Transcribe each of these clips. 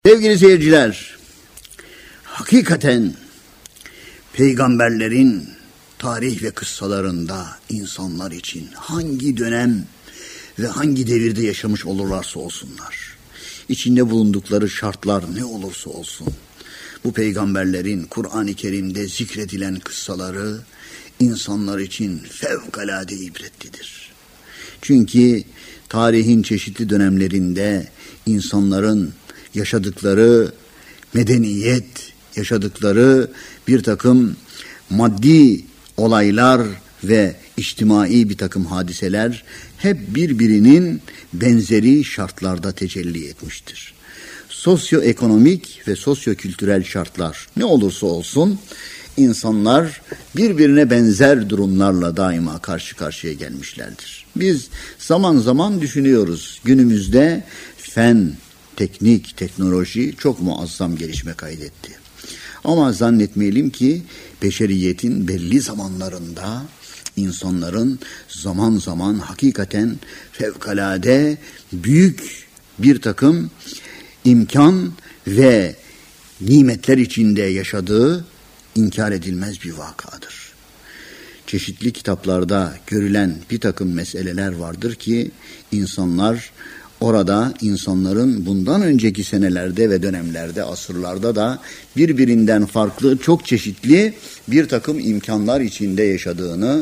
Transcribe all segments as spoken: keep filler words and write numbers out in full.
Sevgili seyirciler, hakikaten peygamberlerin tarih ve kıssalarında insanlar için hangi dönem ve hangi devirde yaşamış olurlarsa olsunlar, içinde bulundukları şartlar ne olursa olsun, bu peygamberlerin Kur'an-ı Kerim'de zikredilen kıssaları insanlar için fevkalade ibretlidir. Çünkü tarihin çeşitli dönemlerinde insanların yaşadıkları medeniyet, yaşadıkları bir takım maddi olaylar ve içtimai bir takım hadiseler hep birbirinin benzeri şartlarda tecelli etmiştir. Sosyoekonomik ve sosyokültürel şartlar ne olursa olsun insanlar birbirine benzer durumlarla daima karşı karşıya gelmişlerdir. Biz zaman zaman düşünüyoruz, günümüzde fen, teknik, teknoloji çok muazzam gelişme kaydetti. Ama zannetmeyelim ki beşeriyetin belli zamanlarında insanların zaman zaman hakikaten fevkalade büyük bir takım imkan ve nimetler içinde yaşadığı inkar edilmez bir vakadır. Çeşitli kitaplarda görülen bir takım meseleler vardır ki insanlar orada insanların bundan önceki senelerde ve dönemlerde, asırlarda da birbirinden farklı, çok çeşitli bir takım imkanlar içinde yaşadığını,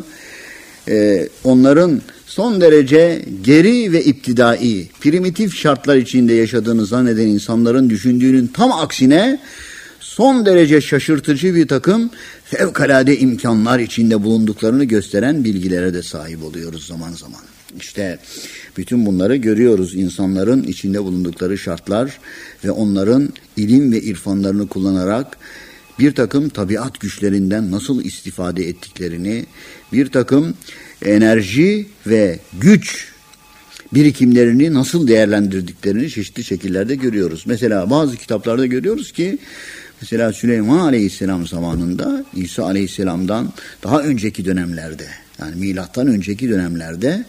e, onların son derece geri ve iptidai, primitif şartlar içinde yaşadığını zanneden insanların düşündüğünün tam aksine son derece şaşırtıcı bir takım fevkalade imkanlar içinde bulunduklarını gösteren bilgilere de sahip oluyoruz zaman zaman. İşte bütün bunları görüyoruz, insanların içinde bulundukları şartlar ve onların ilim ve irfanlarını kullanarak bir takım tabiat güçlerinden nasıl istifade ettiklerini, bir takım enerji ve güç birikimlerini nasıl değerlendirdiklerini çeşitli şekillerde görüyoruz. Mesela bazı kitaplarda görüyoruz ki mesela Süleyman Aleyhisselam zamanında İsa Aleyhisselam'dan daha önceki dönemlerde, yani milattan önceki dönemlerde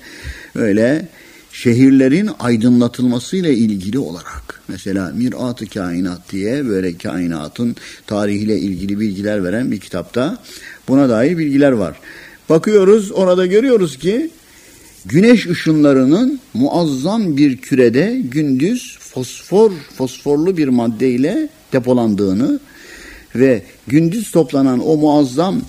öyle şehirlerin aydınlatılmasıyla ilgili olarak mesela Mirat-ı Kainat diye böyle kainatın tarihiyle ilgili bilgiler veren bir kitapta buna dair bilgiler var. Bakıyoruz, orada görüyoruz ki güneş ışınlarının muazzam bir kürede gündüz fosfor fosforlu bir maddeyle depolandığını ve gündüz toplanan o muazzam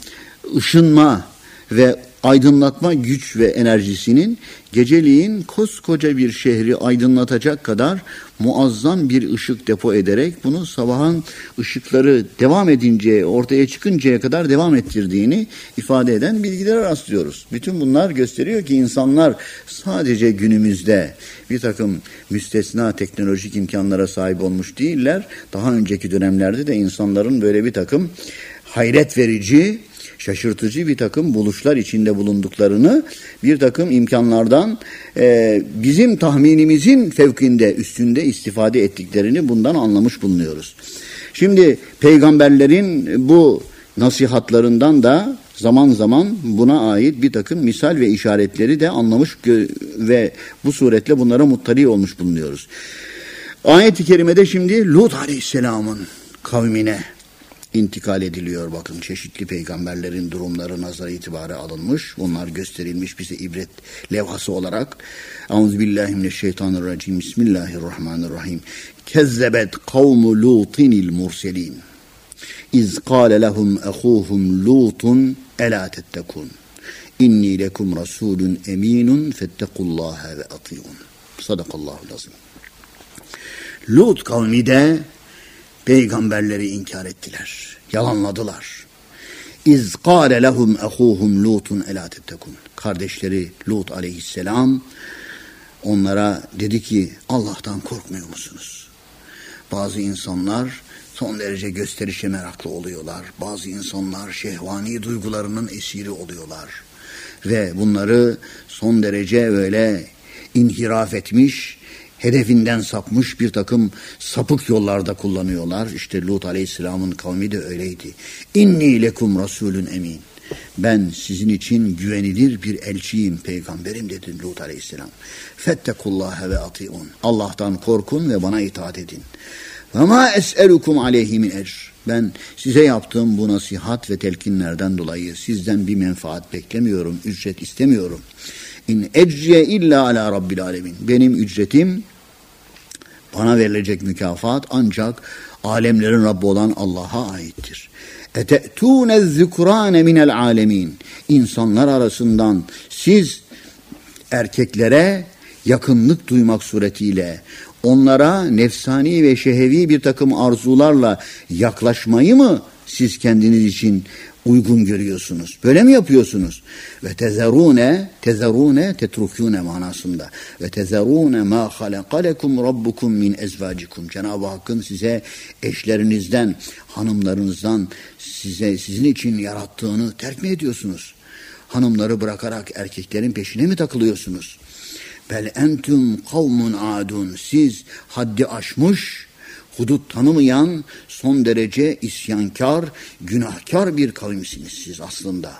ışınma ve aydınlatma güç ve enerjisinin geceliğin koskoca bir şehri aydınlatacak kadar muazzam bir ışık depo ederek bunu sabahın ışıkları devam edinceye, ortaya çıkıncaya kadar devam ettirdiğini ifade eden bilgilere rastlıyoruz. Bütün bunlar gösteriyor ki insanlar sadece günümüzde bir takım müstesna teknolojik imkanlara sahip olmuş değiller. Daha önceki dönemlerde de insanların böyle bir takım hayret verici, şaşırtıcı bir takım buluşlar içinde bulunduklarını, bir takım imkanlardan e, bizim tahminimizin fevkinde, üstünde istifade ettiklerini bundan anlamış bulunuyoruz. Şimdi peygamberlerin bu nasihatlarından da zaman zaman buna ait bir takım misal ve işaretleri de anlamış ve bu suretle bunlara muttali olmuş bulunuyoruz. Ayet-i kerimede şimdi Lut Aleyhisselam'ın kavmine intikal ediliyor. Bakın çeşitli peygamberlerin durumları nazara itibara alınmış. Bunlar gösterilmiş bize ibret levhası olarak. Euzubillahimineşşeytanirracim. Bismillahirrahmanirrahim. Kezzebet kavmu Lutinil murselin. İz kâle lehum ehûhum Lutun elâ tettekûn. İnni lekum rasûlun emînun fettekullâhe ve atî'un. Sadakallahu lazim. Lut kavmi de peygamberleri inkar ettiler, yalanladılar. İz kâle lehum ehûhum Lutun elâ tettekûn. Kardeşleri Lut aleyhisselam onlara dedi ki Allah'tan korkmuyor musunuz? Bazı insanlar son derece gösterişe meraklı oluyorlar. Bazı insanlar şehvani duygularının esiri oluyorlar. Ve bunları son derece böyle inhiraf etmiş, hedefinden sapmış bir takım sapık yollarda kullanıyorlar. İşte Lut Aleyhisselam'ın kavmi de öyleydi. İnni lekum rasulun emin. Ben sizin için güvenilir bir elçiyim, peygamberim dedi Lut Aleyhisselam. Fettekullâhe ve atî'un. Allah'tan korkun ve bana itaat edin. Ve ma es'elukum aleyhi min ecr. Ben size yaptığım bu nasihat ve telkinlerden dolayı sizden bir menfaat beklemiyorum, ücret istemiyorum. İn ecriye illa ala rabbil alemin. Benim ücretim, bana verilecek mükafat ancak alemlerin Rabbi olan Allah'a aittir. Ete'tûne zükrâne minel âlemin. İnsanlar arasından siz erkeklere yakınlık duymak suretiyle, onlara nefsani ve şehevi bir takım arzularla yaklaşmayı mı siz kendiniz için uygun görüyorsunuz? Böyle mi yapıyorsunuz? Ve tezerune, tezerune, tetrukune manasında. Ve tezerune ma halakalekum rabbukum min ezvacikum. Cenab-ı Hakk'ın size eşlerinizden, hanımlarınızdan size sizin için yarattığını terk mi ediyorsunuz? Hanımları bırakarak erkeklerin peşine mi takılıyorsunuz? Bel entüm kavmun adun. Siz haddi aşmış, hudut tanımayan, son derece isyankar, günahkar bir kavimsiniz siz aslında.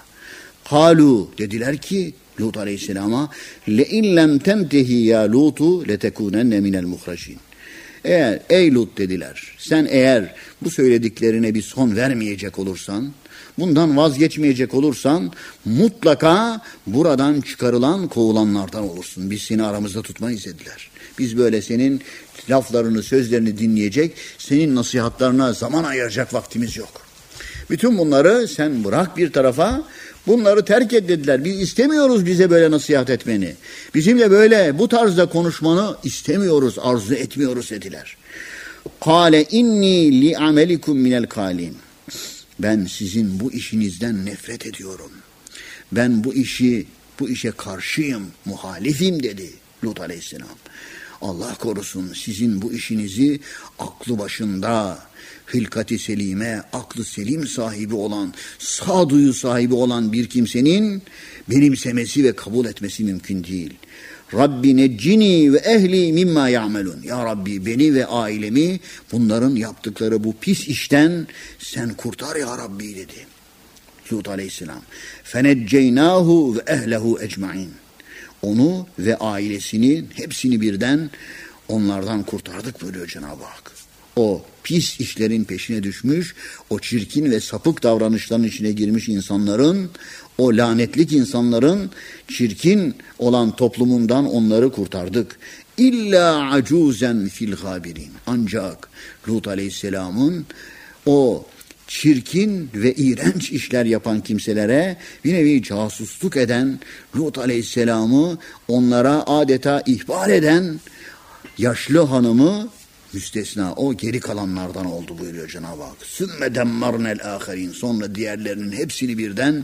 Kalu, dediler ki Lut aleyhisselama, le in lem tentehi ya Lutu letekunenne minel muhracin. Eğer ey Lut dediler, sen eğer bu söylediklerine bir son vermeyecek olursan, bundan vazgeçmeyecek olursan mutlaka buradan çıkarılan, kovulanlardan olursun. Biz seni aramızda tutmayız dediler. Biz böyle senin laflarını, sözlerini dinleyecek, senin nasihatlarına zaman ayıracak vaktimiz yok. Bütün bunları sen bırak bir tarafa, bunları terk et dediler. Biz istemiyoruz bize böyle nasihat etmeni. Bizimle böyle bu tarzda konuşmanı istemiyoruz, arzu etmiyoruz dediler. Kâle inni li amelikum minel kâlin. Ben sizin bu işinizden nefret ediyorum. Ben bu işi, bu işe karşıyım, muhalifim dedi Lut aleyhisselam. Allah korusun sizin bu işinizi aklı başında, hılkati selime, aklı selim sahibi olan, sağduyu sahibi olan bir kimsenin benimsemesi ve kabul etmesi mümkün değil. Rabbi neccini ve ehli mimma ya'melun. Ya Rabbi beni ve ailemi bunların yaptıkları bu pis işten sen kurtar ya Rabbi dedi Lut aleyhisselam. Fenecceynâhu ve ehlehu ecmaîn. Onu ve ailesini hepsini birden onlardan kurtardık buyuruyor Cenab-ı Hak. O pis işlerin peşine düşmüş, o çirkin ve sapık davranışların içine girmiş insanların, o lanetlik insanların çirkin olan toplumundan onları kurtardık. İlla acuzen fil gabirin. Ancak Lut aleyhisselamın o çirkin ve iğrenç işler yapan kimselere bir nevi casusluk eden, Lut aleyhisselamı onlara adeta ihbar eden yaşlı hanımı müstesna, o geri kalanlardan oldu buyuruyor Cenab-ı Hak. Sümme demmarnel âherin. Sonra diğerlerinin hepsini birden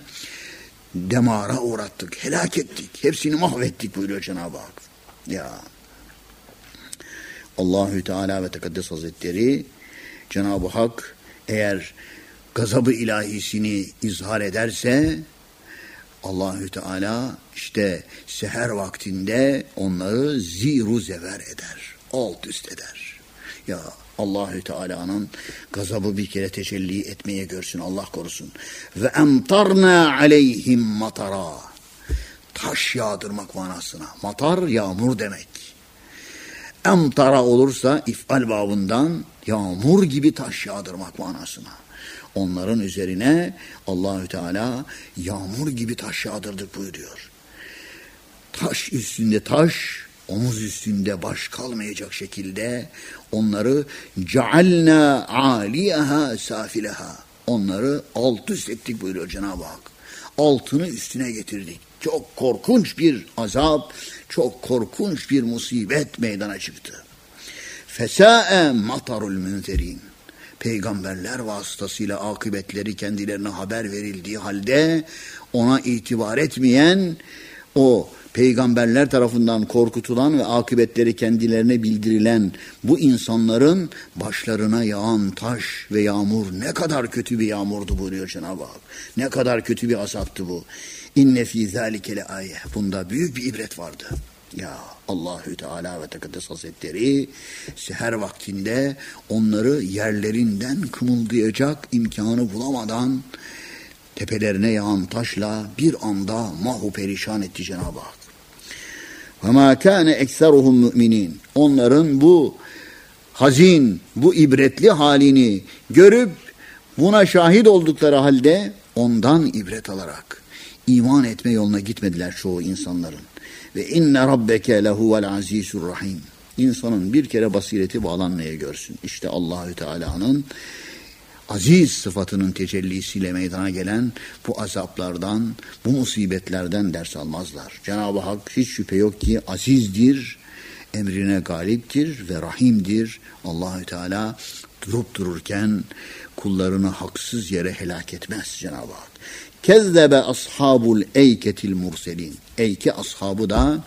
demara uğrattık, helak ettik, hepsini mahvettik buyuruyor Cenab-ı Hak. Ya Allahü Teala ve Tekaddes Hazretleri, Cenab-ı Hak eğer gazabı ilahisini izhar ederse Allahü Teala işte seher vaktinde onları ziru zever eder, alt üst eder. Ya Allahü Teala'nın gazabı bir kere tecelli etmeye görsün, Allah korusun. Ve emtarna aleyhim matara. Taş yağdırmak manasına. Matar yağmur demek. Emtara olursa ifal babından yağmur gibi taş yağdırmak manasına. Onların üzerine Allahü Teala yağmur gibi taş yağdırdık buyuruyor. Taş üstünde taş, omuz üstünde baş kalmayacak şekilde onları cealna aliyaha safilaha. Onları alt üst ettik buyuruyor Cenab-ı Hak. Altını üstüne getirdik. Çok korkunç bir azap, çok korkunç bir musibet meydana çıktı. Fesâe matarul münzerin. Peygamberler vasıtasıyla akıbetleri kendilerine haber verildiği halde ona itibar etmeyen, o peygamberler tarafından korkutulan ve akıbetleri kendilerine bildirilen bu insanların başlarına yağan taş ve yağmur ne kadar kötü bir yağmurdu buyuruyor Cenab-ı Hak. Ne kadar kötü bir azaptı bu. İnne fî zâlike leâye. Bunda büyük bir ibret vardı. Ya Allahü Teala ve Tekaddes Hazretleri seher vaktinde onları yerlerinden kımıldayacak imkanı bulamadan tepelerine yağan taşla bir anda mahu perişan etti Cenab-ı Hak. وَمَا كَانَ اَكْسَرُهُمْ مُؤْمِنِينَ. Onların bu hazin, bu ibretli halini görüp buna şahit oldukları halde ondan ibret alarak iman etme yoluna gitmediler çoğu insanların. Ve inne rabbeke lehuvel azizur rahim. İnsanın bir kere basireti bağlanmaya görsün. İşte Allahü Teala'nın aziz sıfatının tecellisiyle meydana gelen bu azaplardan, bu musibetlerden ders almazlar. Cenab-ı Hak hiç şüphe yok ki azizdir, emrine galiptir ve rahimdir. Allahü Teala durup dururken kullarını haksız yere helak etmez Cenab-ı Hak. Kezzebe ashabul eyketil murselin. Eyke ashabı da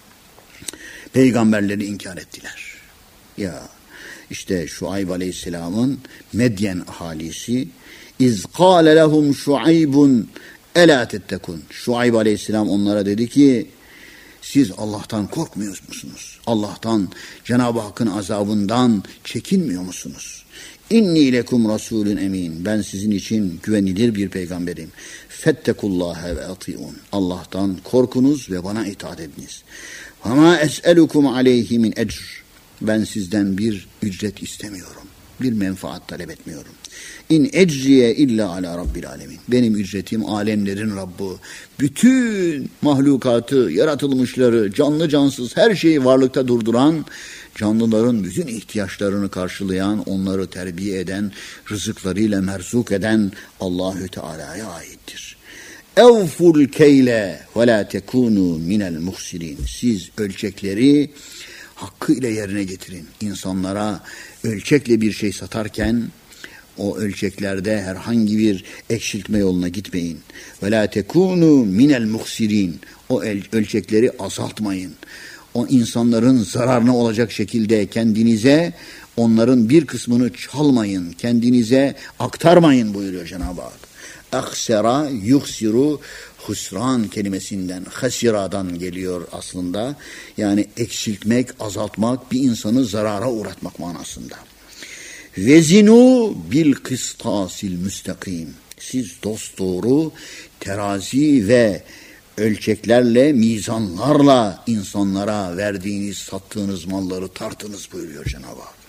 peygamberleri inkar ettiler. Ya işte Şuayb Aleyhisselam'ın Medyen ahalisi iz kâle lehum Şuaybun elâ tettekun. Şuayb Aleyhisselam onlara dedi ki siz Allah'tan korkmuyor musunuz? Allah'tan, Cenab-ı Hakk'ın azabından çekinmiyor musunuz? İnni lekum rasulun emin. Ben sizin için güvenilir bir peygamberim. Fettekullâhe ve ati'un. Allah'tan korkunuz ve bana itaat ediniz. Ve mâ es'elukum aleyhi min ecr. Ben sizden bir ücret istemiyorum. Bir menfaat talep etmiyorum. İn ecriye illa ala rabbil alemin. Benim ücretim alemlerin Rabbi. Bütün mahlukatı, yaratılmışları, canlı cansız her şeyi varlıkta durduran, canlıların bütün ihtiyaçlarını karşılayan, onları terbiye eden, rızıklarıyla merzuk eden Allahü Teala'ya aittir. Evful keyle ve la tekunu minel muhsirin. Siz ölçekleri hakkıyla yerine getirin. İnsanlara ölçekle bir şey satarken o ölçeklerde herhangi bir eksiltme yoluna gitmeyin. Ve la tekunu minel muhsirin. O ölçekleri azaltmayın. O insanların zararına olacak şekilde kendinize onların bir kısmını çalmayın. Kendinize aktarmayın buyuruyor Cenab-ı Hak. Aksera yuksiru husran kelimesinden, hasiradan geliyor aslında. Yani eksiltmek, azaltmak, bir insanı zarara uğratmak manasında. Vezinu bil kıstasil müstakim. Siz dosdoğru terazi ve ölçeklerle, mizanlarla insanlara verdiğiniz, sattığınız malları tartınız buyuruyor Cenab-ı Hak.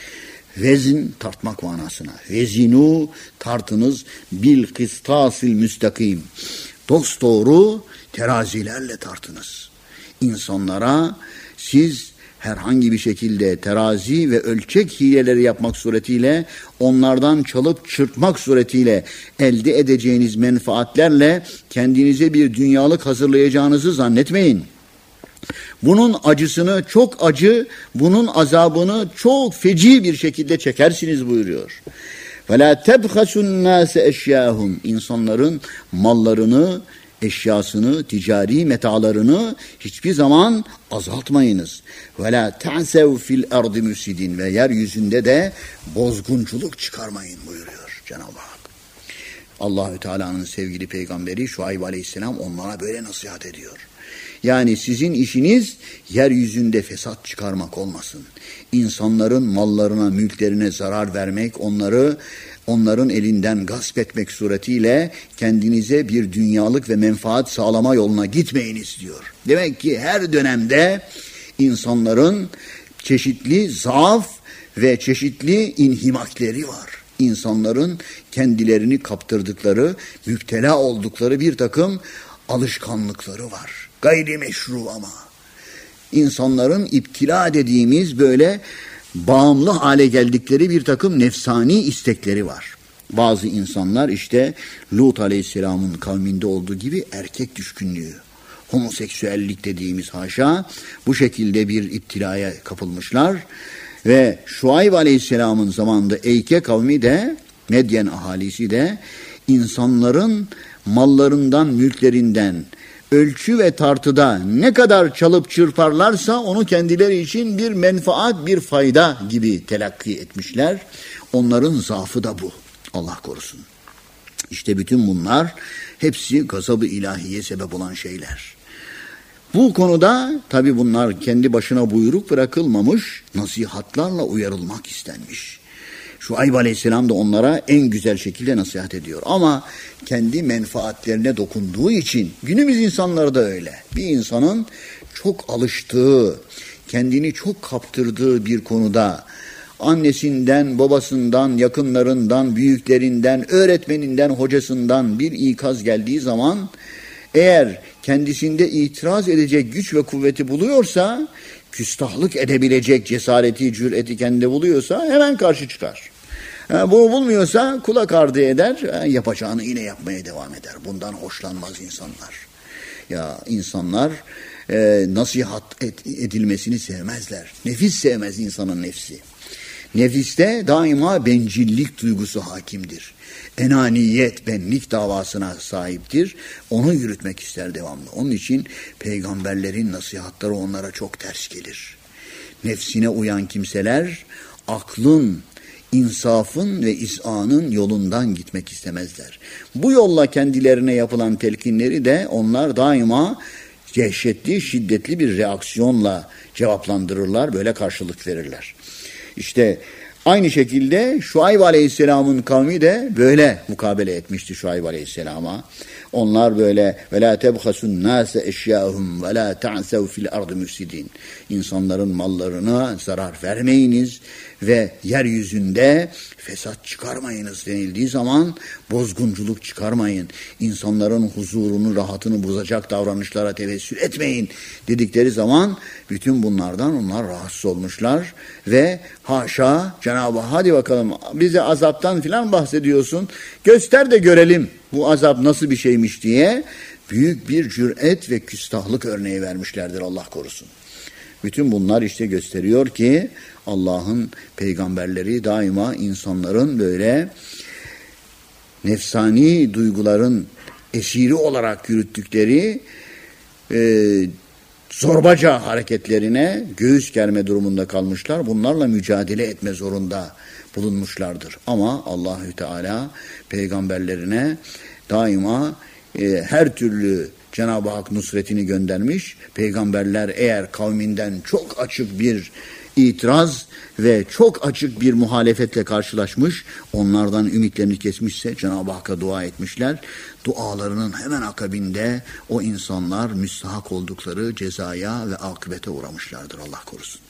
Vezin tartmak manasına. Vezinu tartınız bil kıstasil müstakim. Dosdoğru terazilerle tartınız. İnsanlara siz herhangi bir şekilde terazi ve ölçek hileleri yapmak suretiyle, onlardan çalıp çırpmak suretiyle elde edeceğiniz menfaatlerle kendinize bir dünyalık hazırlayacağınızı zannetmeyin. Bunun acısını çok acı, bunun azabını çok feci bir şekilde çekersiniz buyuruyor. وَلَا تَبْخَسُ النَّاسَ اَشْيَاهُمْ. İnsanların mallarını, eşyasını, ticari metalarını hiçbir zaman azaltmayınız. وَلَا تَعْسَوْ فِي الْاَرْضِ مُسِدِينَ. Ve yeryüzünde de bozgunculuk çıkarmayın buyuruyor Cenab-ı Hak. Allahü Teala'nın sevgili peygamberi Şuayb Aleyhisselam onlara böyle nasihat ediyor. Yani sizin işiniz yeryüzünde fesat çıkarmak olmasın. İnsanların mallarına, mülklerine zarar vermek, onları onların elinden gasp etmek suretiyle kendinize bir dünyalık ve menfaat sağlama yoluna gitmeyiniz diyor. Demek ki her dönemde insanların çeşitli zaaf ve çeşitli inhimakleri var. İnsanların kendilerini kaptırdıkları, müptela oldukları bir takım alışkanlıkları var. Gayrimeşru ama. İnsanların iptila dediğimiz böyle bağımlı hale geldikleri bir takım nefsani istekleri var. Bazı insanlar işte Lut Aleyhisselam'ın kavminde olduğu gibi erkek düşkünlüğü, homoseksüellik dediğimiz haşa bu şekilde bir iptilaya kapılmışlar. Ve Şuayb Aleyhisselam'ın zamanında Eyke kavmi de, Medyen ahalisi de insanların mallarından, mülklerinden ölçü ve tartıda ne kadar çalıp çırparlarsa onu kendileri için bir menfaat, bir fayda gibi telakki etmişler. Onların zaafı da bu. Allah korusun. İşte bütün bunlar hepsi gazab-ı ilahiye sebep olan şeyler. Bu konuda tabi bunlar kendi başına buyruk bırakılmamış, nasihatlarla uyarılmak istenmiş. Şuayb Aleyhisselam da onlara en güzel şekilde nasihat ediyor. Ama kendi menfaatlerine dokunduğu için günümüz insanları da öyle. Bir insanın çok alıştığı, kendini çok kaptırdığı bir konuda annesinden, babasından, yakınlarından, büyüklerinden, öğretmeninden, hocasından bir ikaz geldiği zaman eğer kendisinde itiraz edecek güç ve kuvveti buluyorsa, küstahlık edebilecek cesareti, cüreti kendinde buluyorsa hemen karşı çıkar. Yani bunu bulmuyorsa kulak ardı eder, yani yapacağını yine yapmaya devam eder. Bundan hoşlanmaz insanlar. Ya insanlar e, nasihat et, edilmesini sevmezler. Nefis sevmez insanın nefsi. Nefiste daima bencillik duygusu hakimdir. Enaniyet, benlik davasına sahiptir. Onu yürütmek ister devamlı. Onun için peygamberlerin nasihatları onlara çok ters gelir. Nefsine uyan kimseler aklın, insafın ve is'anın yolundan gitmek istemezler. Bu yolla kendilerine yapılan telkinleri de onlar daima dehşetli, şiddetli bir reaksiyonla cevaplandırırlar, böyle karşılık verirler. İşte aynı şekilde Şuayb Aleyhisselam'ın kavmi de böyle mukabele etmişti Şuayb Aleyhisselam'a. Onlar böyle ve la tebhasun nase eşyahum ve la ta'sev fil ardı müfsidin. İnsanların mallarına zarar vermeyiniz ve yeryüzünde fesat çıkarmayınız denildiği zaman bozgunculuk çıkarmayın. İnsanların huzurunu, rahatını bozacak davranışlara tevessül etmeyin dedikleri zaman bütün bunlardan onlar rahatsız olmuşlar ve haşa Cenab-ı Hak hadi bakalım bize azaptan filan bahsediyorsun. Göster de görelim bu azap nasıl bir şeymiş diye büyük bir cüret ve küstahlık örneği vermişlerdir, Allah korusun. Bütün bunlar işte gösteriyor ki Allah'ın peygamberleri daima insanların böyle nefsani duyguların esiri olarak yürüttükleri e, zorbaca hareketlerine göğüs germe durumunda kalmışlar. Bunlarla mücadele etme zorunda bulunmuşlardır. Ama Allahü Teala peygamberlerine daima e, her türlü Cenab-ı Hak nusretini göndermiş. Peygamberler eğer kavminden çok açık bir itiraz ve çok açık bir muhalefetle karşılaşmış, onlardan ümitlerini kesmişse Cenab-ı Hakk'a dua etmişler. Dualarının hemen akabinde o insanlar müstahak oldukları cezaya ve akıbete uğramışlardır, Allah korusun.